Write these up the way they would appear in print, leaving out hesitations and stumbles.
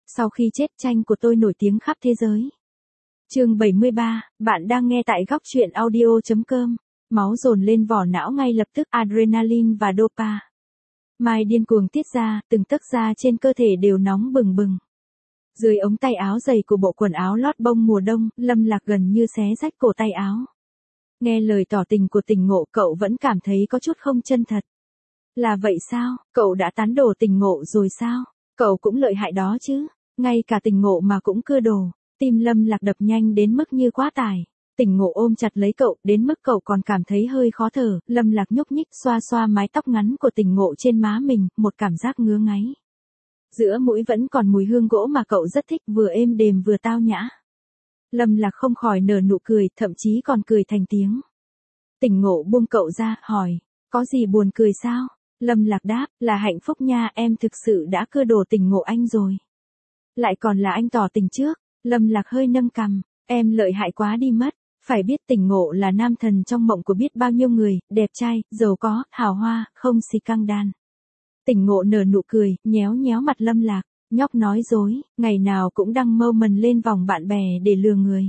Sau khi chết tranh của tôi nổi tiếng khắp thế giới. Chương 73, bạn đang nghe tại góc truyện audio.com. Máu dồn lên vỏ não ngay lập tức, adrenaline và dopamine điên cuồng tiết ra, từng tấc da trên cơ thể đều nóng bừng bừng. Dưới ống tay áo dày của bộ quần áo lót bông mùa đông, Lâm Lạc gần như xé rách cổ tay áo. Nghe lời tỏ tình của Tình Ngộ, cậu vẫn cảm thấy có chút không chân thật. Là vậy sao? Cậu đã tán đổ Tình Ngộ rồi sao? Cậu cũng lợi hại đó chứ. Ngay cả Tình Ngộ mà cũng cưa đồ. Tim Lâm Lạc đập nhanh đến mức như quá tải. Tình Ngộ ôm chặt lấy cậu, đến mức cậu còn cảm thấy hơi khó thở. Lâm Lạc nhúc nhích xoa xoa mái tóc ngắn của Tình Ngộ trên má mình, một cảm giác ngứa ngáy. Giữa mũi vẫn còn mùi hương gỗ mà cậu rất thích, vừa êm đềm vừa tao nhã. Lâm Lạc không khỏi nở nụ cười, thậm chí còn cười thành tiếng. Tình Ngộ buông cậu ra, hỏi, có gì buồn cười sao? Lâm Lạc đáp, là hạnh phúc nha, em thực sự đã cưa đổ Tình Ngộ anh rồi. Lại còn là anh tỏ tình trước. Lâm Lạc hơi nâng cằm, em lợi hại quá đi mất. Phải biết Tình Ngộ là nam thần trong mộng của biết bao nhiêu người, đẹp trai, giàu có, hào hoa, không xì căng đan. Tình Ngộ nở nụ cười, nhéo nhéo mặt Lâm Lạc, nhóc nói dối, ngày nào cũng đăng moment lên vòng bạn bè để lừa người.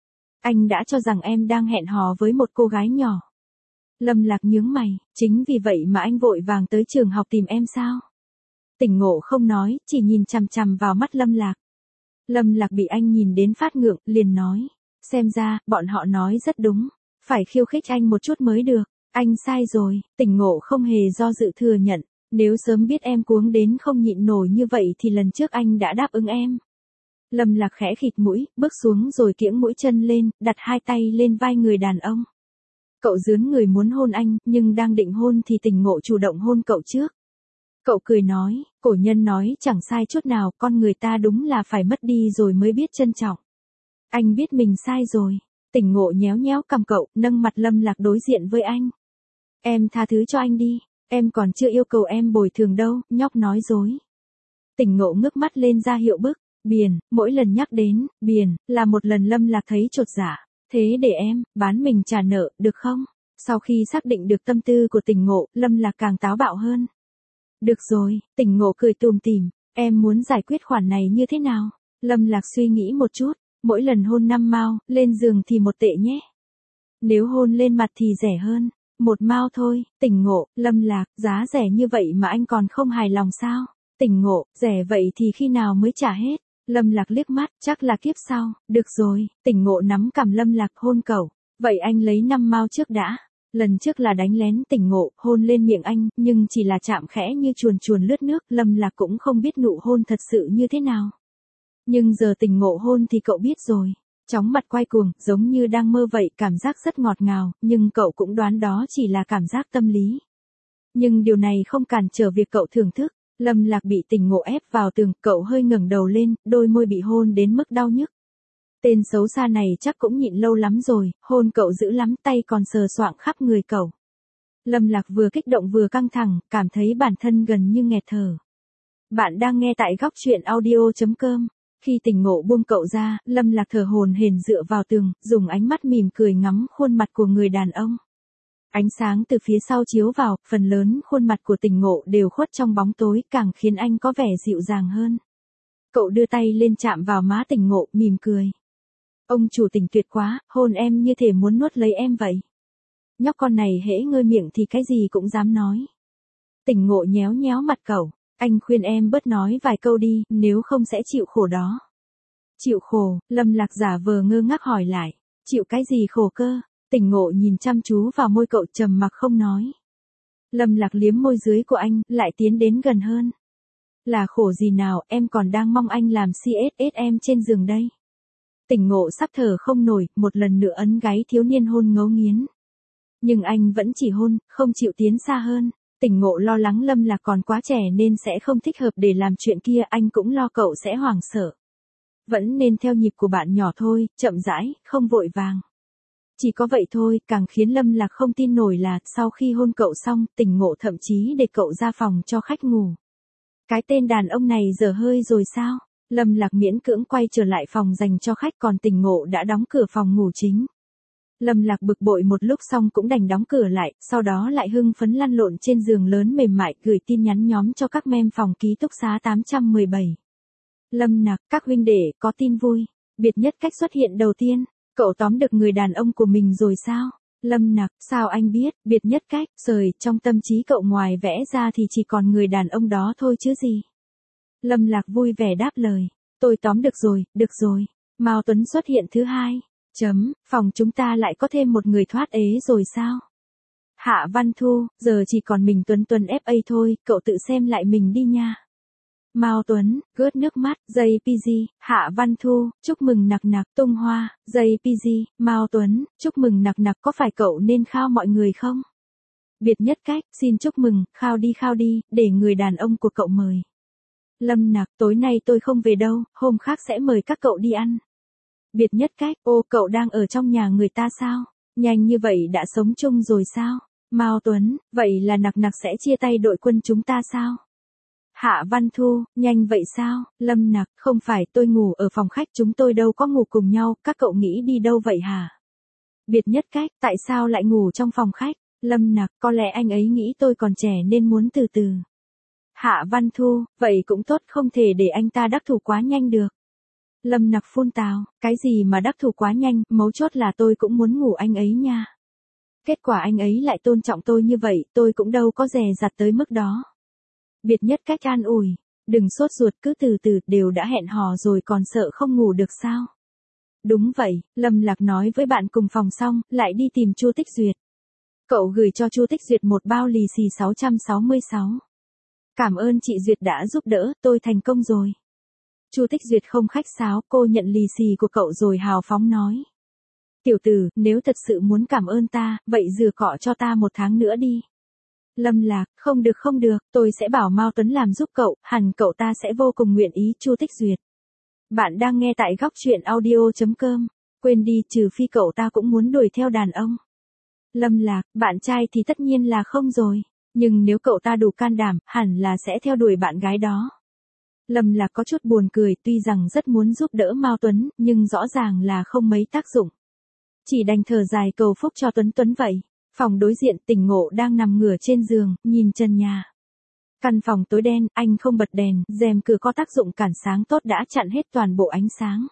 Anh đã cho rằng em đang hẹn hò với một cô gái nhỏ. Lâm Lạc nhướng mày, chính vì vậy mà anh vội vàng tới trường học tìm em sao? Tình Ngộ không nói, chỉ nhìn chằm chằm vào mắt Lâm Lạc. Lâm Lạc bị anh nhìn đến phát ngượng, liền nói, xem ra, bọn họ nói rất đúng, phải khiêu khích anh một chút mới được, anh sai rồi. Tình Ngộ không hề do dự thừa nhận, nếu sớm biết em cuống đến không nhịn nổi như vậy thì lần trước anh đã đáp ứng em. Lâm Lạc khẽ khịt mũi, bước xuống rồi kiễng mũi chân lên, đặt hai tay lên vai người đàn ông. Cậu dướn người muốn hôn anh, nhưng đang định hôn thì Tình Ngộ chủ động hôn cậu trước. Cậu cười nói, cổ nhân nói chẳng sai chút nào, con người ta đúng là phải mất đi rồi mới biết trân trọng. Anh biết mình sai rồi. Tình Ngộ nhéo nhéo cằm cậu, nâng mặt Lâm Lạc đối diện với anh. Em tha thứ cho anh đi, em còn chưa yêu cầu em bồi thường đâu, nhóc nói dối. Tình Ngộ ngước mắt lên ra hiệu bức, biển, mỗi lần nhắc đến, biển, là một lần Lâm Lạc thấy chột dạ. Thế để em, bán mình trả nợ, được không? Sau khi xác định được tâm tư của Tình Ngộ, Lâm Lạc càng táo bạo hơn. Được rồi, Tình Ngộ cười tùm tìm, em muốn giải quyết khoản này như thế nào? Lâm Lạc suy nghĩ một chút, mỗi lần hôn 5 mao, lên giường thì 1 tệ nhé. Nếu hôn lên mặt thì rẻ hơn, 1 mao thôi. Tình Ngộ, Lâm Lạc, giá rẻ như vậy mà anh còn không hài lòng sao? Tình Ngộ, rẻ vậy thì khi nào mới trả hết? Lâm Lạc liếc mắt, chắc là kiếp sau. Được rồi. Tình Ngộ nắm cằm Lâm Lạc, hôn cậu. Vậy anh lấy 5 mao trước đã. Lần trước là đánh lén. Tình Ngộ hôn lên miệng anh, nhưng chỉ là chạm khẽ như chuồn chuồn lướt nước, Lâm Lạc cũng không biết nụ hôn thật sự như thế nào. Nhưng giờ Tình Ngộ hôn thì cậu biết rồi. Chóng mặt quay cuồng, giống như đang mơ vậy, cảm giác rất ngọt ngào, nhưng cậu cũng đoán đó chỉ là cảm giác tâm lý. Nhưng điều này không cản trở việc cậu thưởng thức. Lâm Lạc bị Tình Ngộ ép vào tường, cậu hơi ngẩng đầu lên, đôi môi bị hôn đến mức đau nhức. Tên xấu xa này chắc cũng nhịn lâu lắm rồi, hôn cậu dữ lắm, tay còn sờ soạng khắp người cậu. Lâm Lạc vừa kích động vừa căng thẳng, cảm thấy bản thân gần như nghẹt thở. Bạn đang nghe tại góc truyện audio.com. Khi Tình Ngộ buông cậu ra, Lâm Lạc thở hổn hển dựa vào tường, dùng ánh mắt mỉm cười ngắm khuôn mặt của người đàn ông. Ánh sáng từ phía sau chiếu vào, phần lớn khuôn mặt của Tình Ngộ đều khuất trong bóng tối, càng khiến anh có vẻ dịu dàng hơn. Cậu đưa tay lên chạm vào má Tình Ngộ, mỉm cười. Ông chủ Tình tuyệt quá, hôn em như thể muốn nuốt lấy em vậy. Nhóc con này hễ ngơi miệng thì cái gì cũng dám nói. Tình Ngộ nhéo nhéo mặt cậu, anh khuyên em bớt nói vài câu đi, nếu không sẽ chịu khổ đó. Chịu khổ? Lâm Lạc giả vờ ngơ ngác hỏi lại. Chịu cái gì khổ cơ? Tình Ngộ nhìn chăm chú vào môi cậu, trầm mặc không nói. Lâm Lạc liếm môi dưới của anh, lại tiến đến gần hơn. Là khổ gì nào, em còn đang mong anh làm CSS em trên giường đây. Tình Ngộ sắp thở không nổi, một lần nữa ấn gáy thiếu niên hôn ngấu nghiến. Nhưng anh vẫn chỉ hôn, không chịu tiến xa hơn. Tình Ngộ lo lắng Lâm Lạc còn quá trẻ nên sẽ không thích hợp để làm chuyện kia, anh cũng lo cậu sẽ hoảng sợ. Vẫn nên theo nhịp của bạn nhỏ thôi, chậm rãi, không vội vàng. Chỉ có vậy thôi, càng khiến Lâm Lạc không tin nổi là, sau khi hôn cậu xong, Tình Ngộ thậm chí để cậu ra phòng cho khách ngủ. Cái tên đàn ông này dở hơi rồi sao? Lâm Lạc miễn cưỡng quay trở lại phòng dành cho khách, còn Tình Ngộ đã đóng cửa phòng ngủ chính. Lâm Lạc bực bội một lúc xong cũng đành đóng cửa lại, sau đó lại hưng phấn lăn lộn trên giường lớn mềm mại, gửi tin nhắn nhóm cho các mem phòng ký túc xá 817. Lâm Nặc, các huynh đệ, có tin vui. Biệt nhất cách xuất hiện đầu tiên, cậu tóm được người đàn ông của mình rồi sao? Lâm Nặc, sao anh biết? Biệt nhất cách, trời, trong tâm trí cậu ngoài vẽ ra thì chỉ còn người đàn ông đó thôi chứ gì. Lâm Lạc vui vẻ đáp lời, tôi tóm được rồi. Mao Tuấn xuất hiện thứ hai. Phòng chúng ta lại có thêm một người thoát ế rồi sao? Hạ Văn Thu, giờ chỉ còn mình Tuấn FA thôi, cậu tự xem lại mình đi nha. Mao Tuấn, gớt nước mắt, JPG, Hạ Văn Thu, chúc mừng Nặc Nặc, tung hoa, JPG, Mao Tuấn, chúc mừng Nặc Nặc, có phải cậu nên khao mọi người không? Biệt nhất cách, xin chúc mừng, khao đi, để người đàn ông của cậu mời. Lâm Nặc, tối nay tôi không về đâu, hôm khác sẽ mời các cậu đi ăn. Biệt nhất cách, ô cậu đang ở trong nhà người ta sao? Nhanh như vậy đã sống chung rồi sao? Mao Tuấn, vậy là Nặc Nặc sẽ chia tay đội quân chúng ta sao? Hạ Văn Thu, nhanh vậy sao? Lâm Nặc, không phải tôi ngủ ở phòng khách chúng tôi đâu có ngủ cùng nhau, các cậu nghĩ đi đâu vậy hả? Biệt nhất cách, tại sao lại ngủ trong phòng khách? Lâm Nặc, có lẽ anh ấy nghĩ tôi còn trẻ nên muốn từ từ. Hạ Văn Thu, vậy cũng tốt, không thể để anh ta đắc thủ quá nhanh được. Lâm Nặc phun tào, cái gì mà đắc thủ quá nhanh, mấu chốt là tôi cũng muốn ngủ anh ấy nha. Kết quả anh ấy lại tôn trọng tôi như vậy, tôi cũng đâu có dè dặt tới mức đó. Biệt nhất cách an ủi, đừng sốt ruột, cứ từ từ, đều đã hẹn hò rồi còn sợ không ngủ được sao? Đúng vậy, Lâm Lạc nói với bạn cùng phòng xong, lại đi tìm Chu Tích Duyệt. Cậu gửi cho Chu Tích Duyệt một bao lì xì 666. Cảm ơn chị Duyệt đã giúp đỡ, tôi thành công rồi. Chu Tích Duyệt không khách sáo, cô nhận lì xì của cậu rồi hào phóng nói. Tiểu tử, nếu thật sự muốn cảm ơn ta, vậy rửa cọ cho ta 1 tháng nữa đi. Lâm Lạc, không được, tôi sẽ bảo Mao Tuấn làm giúp cậu, hẳn cậu ta sẽ vô cùng nguyện ý. Chu Tích Duyệt. Bạn đang nghe tại góc truyện audio.com. Quên đi, trừ phi cậu ta cũng muốn đuổi theo đàn ông. Lâm Lạc, bạn trai thì tất nhiên là không rồi. Nhưng nếu cậu ta đủ can đảm, hẳn là sẽ theo đuổi bạn gái đó. Lâm Lạc có chút buồn cười, tuy rằng rất muốn giúp đỡ Mao Tuấn, nhưng rõ ràng là không mấy tác dụng. Chỉ đành thở dài cầu phúc cho Tuấn vậy. Phòng đối diện, Tỉnh Ngộ đang nằm ngửa trên giường, nhìn trần nhà. Căn phòng tối đen, anh không bật đèn, rèm cửa có tác dụng cản sáng tốt đã chặn hết toàn bộ ánh sáng.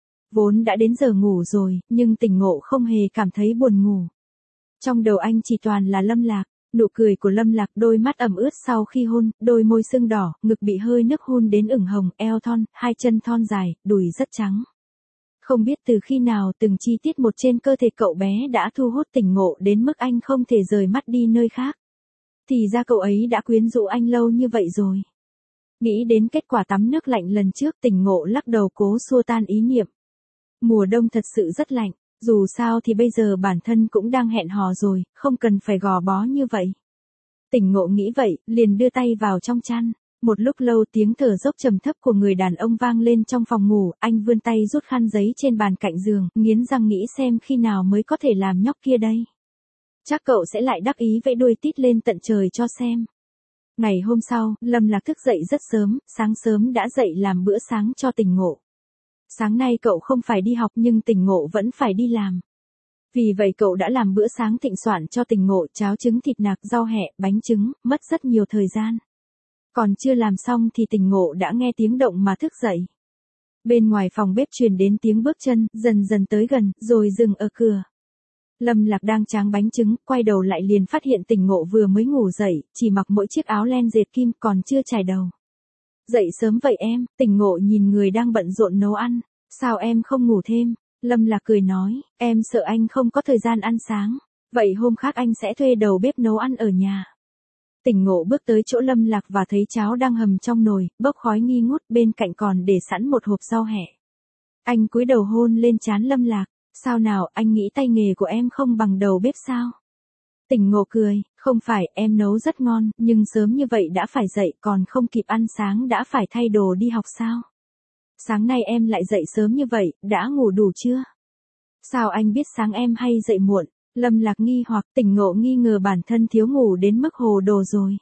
Vốn đã đến giờ ngủ rồi, nhưng Tỉnh Ngộ không hề cảm thấy buồn ngủ. Trong đầu anh chỉ toàn là Lâm Lạc, nụ cười của Lâm Lạc, đôi mắt ẩm ướt sau khi hôn, đôi môi sưng đỏ, ngực bị hơi nước hun đến ửng hồng, eo thon, 2 chân thon dài, đùi rất trắng. Không biết từ khi nào từng chi tiết một trên cơ thể cậu bé đã thu hút Tỉnh Ngộ đến mức anh không thể rời mắt đi nơi khác. Thì ra cậu ấy đã quyến rũ anh lâu như vậy rồi. Nghĩ đến kết quả tắm nước lạnh lần trước, Tỉnh Ngộ lắc đầu cố xua tan ý niệm. Mùa đông thật sự rất lạnh, dù sao thì bây giờ bản thân cũng đang hẹn hò rồi, không cần phải gò bó như vậy. Tỉnh Ngộ nghĩ vậy, liền đưa tay vào trong chăn. Một lúc lâu tiếng thở dốc trầm thấp của người đàn ông vang lên trong phòng ngủ, anh vươn tay rút khăn giấy trên bàn cạnh giường, nghiến răng nghĩ xem khi nào mới có thể làm nhóc kia đây. Chắc cậu sẽ lại đắc ý vẫy đuôi tít lên tận trời cho xem. Ngày hôm sau, Lâm Lạc thức dậy rất sớm, sáng sớm đã dậy làm bữa sáng cho Tỉnh Ngộ. Sáng nay cậu không phải đi học nhưng Tỉnh Ngộ vẫn phải đi làm. Vì vậy cậu đã làm bữa sáng thịnh soạn cho Tỉnh Ngộ, cháo trứng thịt nạc, rau hẹ, bánh trứng, mất rất nhiều thời gian. Còn chưa làm xong thì Tỉnh Ngộ đã nghe tiếng động mà thức dậy. Bên ngoài phòng bếp truyền đến tiếng bước chân, dần dần tới gần, rồi dừng ở cửa. Lâm Lạc đang tráng bánh trứng, quay đầu lại liền phát hiện Tỉnh Ngộ vừa mới ngủ dậy, chỉ mặc mỗi chiếc áo len dệt kim, còn chưa chải đầu. Dậy sớm vậy em? Tỉnh Ngộ nhìn người đang bận rộn nấu ăn. Sao em không ngủ thêm? Lâm Lạc cười nói, em sợ anh không có thời gian ăn sáng. Vậy hôm khác anh sẽ thuê đầu bếp nấu ăn ở nhà. Tỉnh Ngộ bước tới chỗ Lâm Lạc và thấy cháo đang hầm trong nồi, bốc khói nghi ngút, bên cạnh còn để sẵn một hộp rau hẹ. Anh cúi đầu hôn lên trán Lâm Lạc, sao nào, anh nghĩ tay nghề của em không bằng đầu bếp sao? Tỉnh Ngộ cười, không phải, em nấu rất ngon, nhưng sớm như vậy đã phải dậy, còn không kịp ăn sáng đã phải thay đồ đi học sao? Sáng nay em lại dậy sớm như vậy, đã ngủ đủ chưa? Sao anh biết sáng em hay dậy muộn? Lâm Lạc nghi hoặc, Tỉnh Ngộ nghi ngờ bản thân thiếu ngủ đến mức hồ đồ rồi.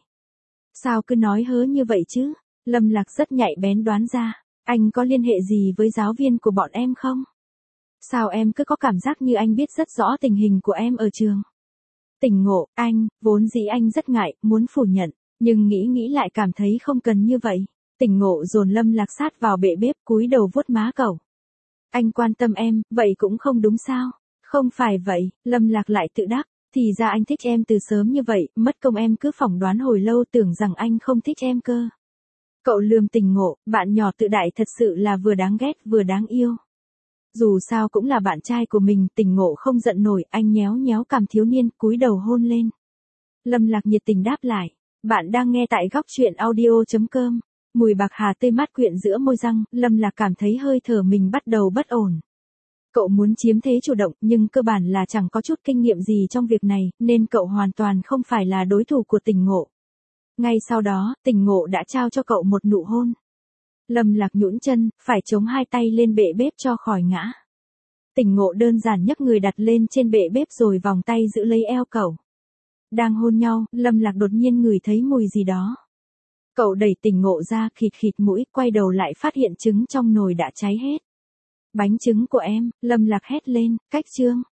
Sao cứ nói hớ như vậy chứ? Lâm Lạc rất nhạy bén đoán ra, anh có liên hệ gì với giáo viên của bọn em không? Sao em cứ có cảm giác như anh biết rất rõ tình hình của em ở trường? Tỉnh Ngộ, anh, vốn dĩ anh rất ngại, muốn phủ nhận, nhưng nghĩ lại cảm thấy không cần như vậy. Tỉnh ngộ dồn Lâm Lạc sát vào bệ bếp cúi đầu vuốt má cậu. Anh quan tâm em, vậy cũng không đúng sao? Không phải vậy, Lâm Lạc lại tự đắc. Thì ra anh thích em từ sớm như vậy, mất công em cứ phỏng đoán hồi lâu tưởng rằng anh không thích em cơ. Cậu lườm Tỉnh Ngộ, bạn nhỏ tự đại thật sự là vừa đáng ghét vừa đáng yêu. Dù sao cũng là bạn trai của mình, Tỉnh Ngộ không giận nổi, anh nhéo nhéo cằm thiếu niên, cúi đầu hôn lên. Lâm Lạc nhiệt tình đáp lại. Bạn đang nghe tại góc truyện audio.com. Mùi bạc hà tươi mát quyện giữa môi răng, Lâm Lạc cảm thấy hơi thở mình bắt đầu bất ổn. Cậu muốn chiếm thế chủ động, nhưng cơ bản là chẳng có chút kinh nghiệm gì trong việc này, nên cậu hoàn toàn không phải là đối thủ của Tỉnh Ngộ. Ngay sau đó, Tỉnh Ngộ đã trao cho cậu một nụ hôn. Lâm Lạc nhũn chân, phải chống hai tay lên bệ bếp cho khỏi ngã. Tỉnh Ngộ đơn giản nhấc người đặt lên trên bệ bếp rồi vòng tay giữ lấy eo cậu. Đang hôn nhau, Lâm Lạc đột nhiên ngửi thấy mùi gì đó. Cậu đẩy Tỉnh Ngộ ra, khịt khịt mũi, quay đầu lại phát hiện trứng trong nồi đã cháy hết. Bánh trứng của em, Lâm Lạc hét lên, cách chương.